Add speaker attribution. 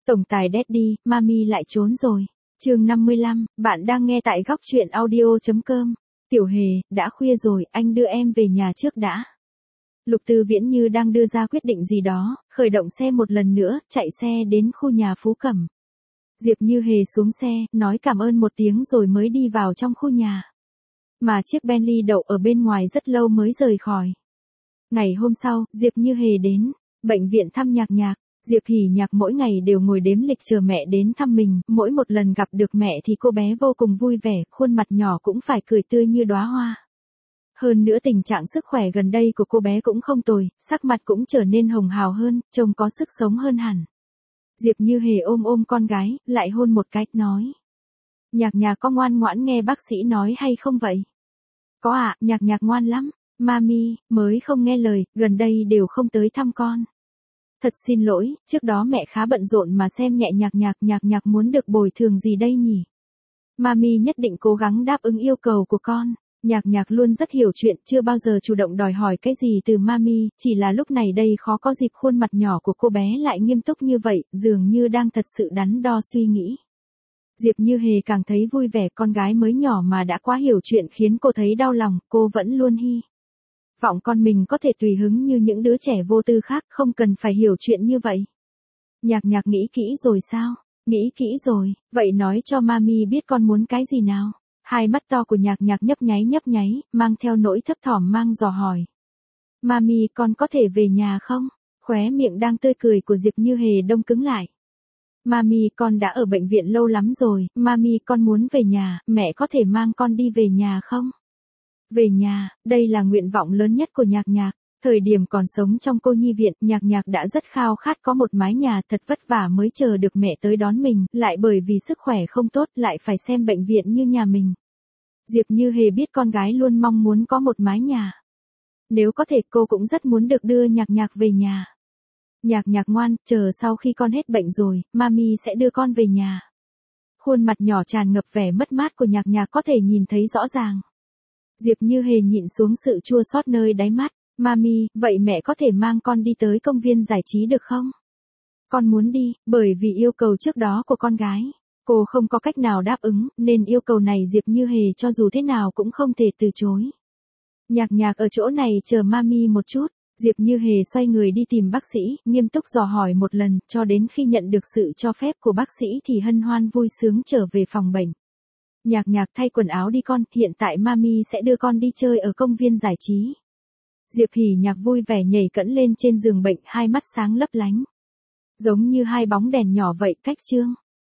Speaker 1: Tổng tài Daddy, Mami lại trốn rồi. Chương 55, bạn đang nghe tại góc truyện audio.com. Tiểu Hề, đã khuya rồi, anh đưa em về nhà trước đã. Lục Tư Viễn như đang đưa ra quyết định gì đó, khởi động xe một lần nữa, chạy xe đến khu nhà Phú Cẩm. Diệp Như Hề xuống xe, nói cảm ơn một tiếng rồi mới đi vào trong khu nhà. Mà chiếc Bentley đậu ở bên ngoài rất lâu mới rời khỏi. Ngày hôm sau, Diệp Như Hề đến bệnh viện thăm Nhạc Nhạc. Diệp Hỉ Nhạc mỗi ngày đều ngồi đếm lịch chờ mẹ đến thăm mình, mỗi một lần gặp được mẹ thì cô bé vô cùng vui vẻ, khuôn mặt nhỏ cũng phải cười tươi như đóa hoa. Hơn nữa tình trạng sức khỏe gần đây của cô bé cũng không tồi, sắc mặt cũng trở nên hồng hào hơn, trông có sức sống hơn hẳn. Diệp Như Hề ôm con gái, lại hôn một cái, nói. Nhạc Nhạc có ngoan ngoãn nghe bác sĩ nói hay không vậy? Có ạ, Nhạc Nhạc ngoan lắm. Mami, mới không nghe lời, gần đây đều không tới thăm con. Thật xin lỗi, trước đó mẹ khá bận rộn mà xem nhẹ Nhạc Nhạc muốn được bồi thường gì đây nhỉ? Mami nhất định cố gắng đáp ứng yêu cầu của con. Nhạc Nhạc luôn rất hiểu chuyện, chưa bao giờ chủ động đòi hỏi cái gì từ Mami, chỉ là lúc này đây khó có dịp khuôn mặt nhỏ của cô bé lại nghiêm túc như vậy, dường như đang thật sự đắn đo suy nghĩ. Diệp Như Hề càng thấy vui vẻ, con gái mới nhỏ mà đã quá hiểu chuyện khiến cô thấy đau lòng, cô vẫn luôn hy vọng con mình có thể tùy hứng như những đứa trẻ vô tư khác, không cần phải hiểu chuyện như vậy. Nhạc Nhạc nghĩ kỹ rồi sao? Nghĩ kỹ rồi, vậy nói cho Mami biết con muốn cái gì nào? Hai mắt to của Nhạc Nhạc nhấp nháy, mang theo nỗi thấp thỏm mang dò hỏi. Mami, con có thể về nhà không? Khóe miệng đang tươi cười của Diệp Như Hề đông cứng lại. Mami, con đã ở bệnh viện lâu lắm rồi, Mami con muốn về nhà, mẹ có thể mang con đi về nhà không? Về nhà, đây là nguyện vọng lớn nhất của Nhạc Nhạc. Thời điểm còn sống trong cô nhi viện, Nhạc Nhạc đã rất khao khát có một mái nhà, thật vất vả mới chờ được mẹ tới đón mình, lại bởi vì sức khỏe không tốt lại phải xem bệnh viện như nhà mình. Diệp Như Hề biết con gái luôn mong muốn có một mái nhà. Nếu có thể cô cũng rất muốn được đưa Nhạc Nhạc về nhà. Nhạc Nhạc ngoan, chờ sau khi con hết bệnh rồi, Mami sẽ đưa con về nhà. Khuôn mặt nhỏ tràn ngập vẻ mất mát của Nhạc Nhạc có thể nhìn thấy rõ ràng. Diệp Như Hề nhịn xuống sự chua xót nơi đáy mắt. Mami, vậy mẹ có thể mang con đi tới công viên giải trí được không? Con muốn đi, bởi vì yêu cầu trước đó của con gái. Cô không có cách nào đáp ứng, nên yêu cầu này Diệp Như Hề cho dù thế nào cũng không thể từ chối. Nhạc Nhạc ở chỗ này chờ Mami một chút. Diệp Như Hề xoay người đi tìm bác sĩ, nghiêm túc dò hỏi một lần, cho đến khi nhận được sự cho phép của bác sĩ thì hân hoan vui sướng trở về phòng bệnh. Nhạc Nhạc thay quần áo đi con, hiện tại Mami sẽ đưa con đi chơi ở công viên giải trí. Diệp Hỉ Nhạc vui vẻ nhảy cẫng lên trên giường bệnh, hai mắt sáng lấp lánh. Giống như hai bóng đèn nhỏ vậy, cách chương.